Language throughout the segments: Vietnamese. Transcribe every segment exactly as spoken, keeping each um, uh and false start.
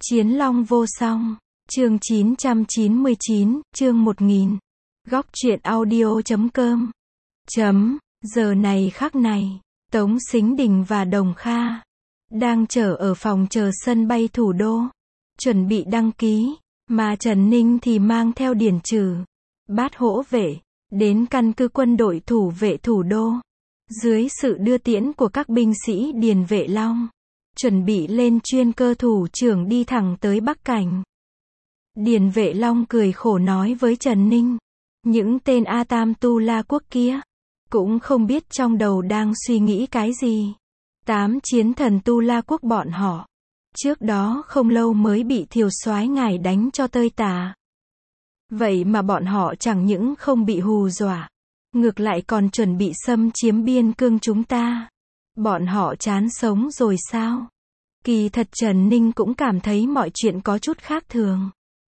Chiến Long vô song. Chương chín trăm chín mươi chín, chương một nghìn. Góc truyện audio chấm com. Chấm, giờ này khắc này, Tống Sính Đình và Đồng Kha đang chờ ở phòng chờ sân bay thủ đô, chuẩn bị đăng ký, mà Trần Ninh thì mang theo Điền Trừ, Bát Hỗ vệ, đến căn cứ quân đội thủ vệ thủ đô. Dưới sự đưa tiễn của các binh sĩ Điền Vệ Long, chuẩn bị lên chuyên cơ thủ trưởng đi thẳng tới Bắc Cảnh. Điền Vệ Long cười khổ nói với Trần Ninh, những tên A Tam Tu La Quốc kia, cũng không biết trong đầu đang suy nghĩ cái gì. Tám chiến thần Tu La Quốc bọn họ, trước đó không lâu mới bị Thiều Soái ngài đánh cho tơi tả. Vậy mà bọn họ chẳng những không bị hù dọa, ngược lại còn chuẩn bị xâm chiếm biên cương chúng ta. Bọn họ chán sống rồi sao? Kỳ thật Trần Ninh cũng cảm thấy mọi chuyện có chút khác thường.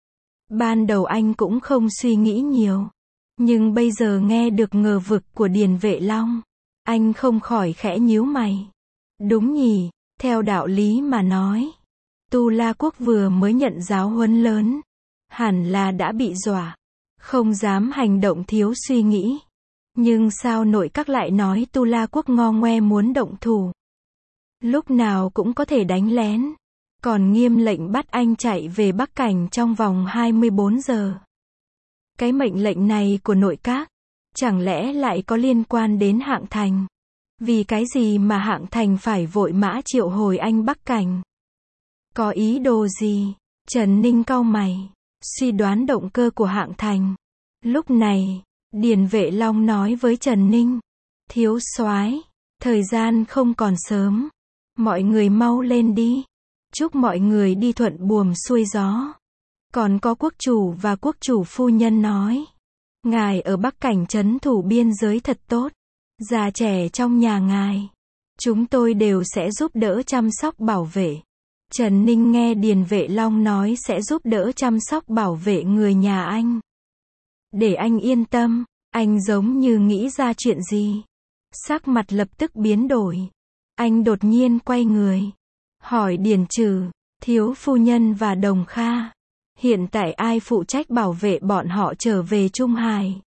Ban đầu anh cũng không suy nghĩ nhiều, nhưng bây giờ nghe được ngờ vực của Điền Vệ Long, anh không khỏi khẽ nhíu mày. Đúng nhỉ, theo đạo lý mà nói, Tu La Quốc vừa mới nhận giáo huấn lớn, hẳn là đã bị dọa, không dám hành động thiếu suy nghĩ. Nhưng sao nội các lại nói Tu La Quốc ngo ngoe muốn động thủ, lúc nào cũng có thể đánh lén, còn nghiêm lệnh bắt anh chạy về Bắc Cảnh trong vòng hai mươi bốn giờ. Cái mệnh lệnh này của nội các, chẳng lẽ lại có liên quan đến Hạng Thành? Vì cái gì mà Hạng Thành phải vội mã triệu hồi anh Bắc Cảnh? Có ý đồ gì? Trần Ninh cau mày, suy đoán động cơ của Hạng Thành. Lúc này, Điền Vệ Long nói với Trần Ninh, thiếu soái, thời gian không còn sớm, mọi người mau lên đi, chúc mọi người đi thuận buồm xuôi gió. Còn có quốc chủ và quốc chủ phu nhân nói, ngài ở Bắc Cảnh trấn thủ biên giới thật tốt, già trẻ trong nhà ngài, chúng tôi đều sẽ giúp đỡ chăm sóc bảo vệ. Trần Ninh nghe Điền Vệ Long nói sẽ giúp đỡ chăm sóc bảo vệ người nhà anh. Để anh yên tâm, anh giống như nghĩ ra chuyện gì. Sắc mặt lập tức biến đổi. Anh đột nhiên quay người, hỏi Điền Trừ, thiếu phu nhân và Đồng Kha, hiện tại ai phụ trách bảo vệ bọn họ trở về Trung Hải?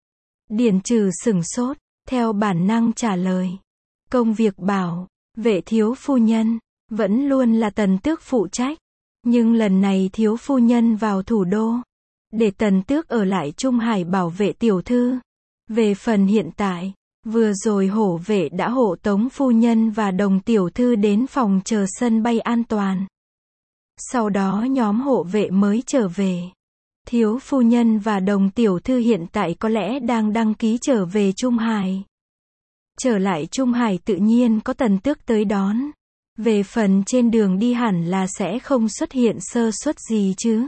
Điền Trừ sửng sốt, theo bản năng trả lời, công việc bảo vệ thiếu phu nhân vẫn luôn là Tần Tước phụ trách, nhưng lần này thiếu phu nhân vào thủ đô, để Tần Tước ở lại Trung Hải bảo vệ tiểu thư. Về phần hiện tại, vừa rồi hổ vệ đã hộ tống phu nhân và Đồng tiểu thư đến phòng chờ sân bay an toàn. Sau đó nhóm hộ vệ mới trở về. Thiếu phu nhân và Đồng tiểu thư hiện tại có lẽ đang đăng ký trở về Trung Hải. Trở lại Trung Hải tự nhiên có Tần Tước tới đón. Về phần trên đường đi hẳn là sẽ không xuất hiện sơ suất gì chứ.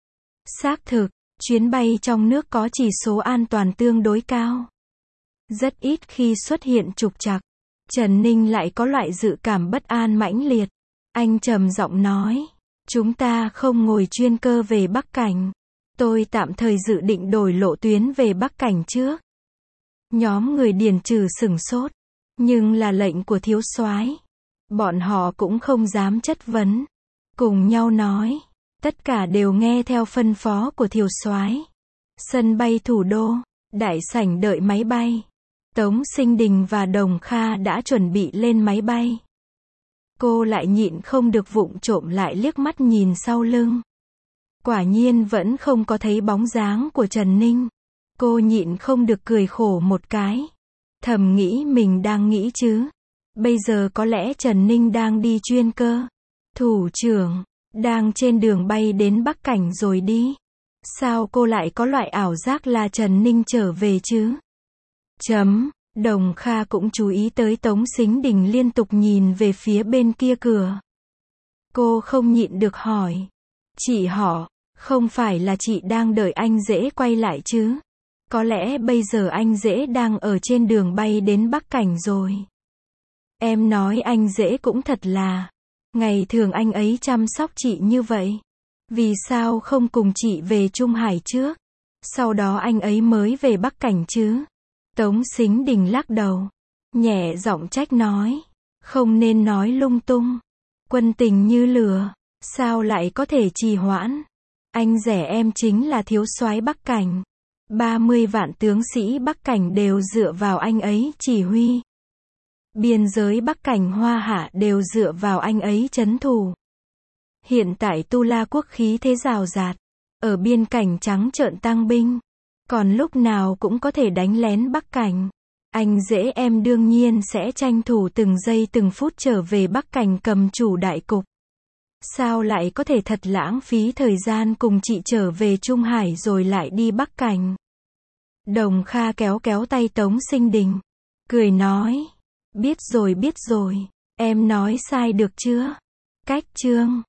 Xác thực, chuyến bay trong nước có chỉ số an toàn tương đối cao, rất ít khi xuất hiện trục trặc. Trần Ninh lại có loại dự cảm bất an mãnh liệt. Anh trầm giọng nói, chúng ta không ngồi chuyên cơ về Bắc Cảnh. Tôi tạm thời dự định đổi lộ tuyến về Bắc Cảnh trước. Nhóm người Điền Trừ sửng sốt, nhưng là lệnh của thiếu soái, bọn họ cũng không dám chất vấn, cùng nhau nói, tất cả đều nghe theo phân phó của thiếu soái. Sân bay thủ đô, đại sảnh đợi máy bay. Tống Sính Đình và Đồng Kha đã chuẩn bị lên máy bay. Cô lại nhịn không được vụng trộm lại liếc mắt nhìn sau lưng. Quả nhiên vẫn không có thấy bóng dáng của Trần Ninh. Cô nhịn không được cười khổ một cái. Thầm nghĩ mình đang nghĩ chứ. Bây giờ có lẽ Trần Ninh đang đi chuyên cơ. Thủ trưởng, đang trên đường bay đến Bắc Cảnh rồi đi. Sao cô lại có loại ảo giác là Trần Ninh trở về chứ? Chấm, Đồng Kha cũng chú ý tới Tống Sính Đình liên tục nhìn về phía bên kia cửa. Cô không nhịn được hỏi, chị họ, không phải là chị đang đợi anh Dễ quay lại chứ? Có lẽ bây giờ anh Dễ đang ở trên đường bay đến Bắc Cảnh rồi. Em nói anh Dễ cũng thật là, ngày thường anh ấy chăm sóc chị như vậy, vì sao không cùng chị về Trung Hải trước, sau đó anh ấy mới về Bắc Cảnh chứ? Tống Sính Đình lắc đầu, nhẹ giọng trách nói, không nên nói lung tung, quân tình như lửa, Sao lại có thể trì hoãn? Anh rẻ em chính là thiếu soái Bắc Cảnh. ba mươi vạn tướng sĩ Bắc Cảnh đều dựa vào anh ấy chỉ huy. Biên giới Bắc Cảnh Hoa Hạ đều dựa vào anh ấy trấn thủ. Hiện tại Tu La quốc khí thế rào rạt. Ở biên cảnh trắng trợn tăng binh. Còn lúc nào cũng có thể đánh lén Bắc Cảnh. Anh dễ em đương nhiên sẽ tranh thủ từng giây từng phút trở về Bắc Cảnh cầm chủ đại cục. Sao lại có thể thật lãng phí thời gian cùng chị trở về Trung Hải rồi lại đi Bắc Cảnh. Đồng Kha kéo kéo tay Tống Sinh Đình. Cười nói. Biết rồi biết rồi. Em nói sai được chưa? Cách chương.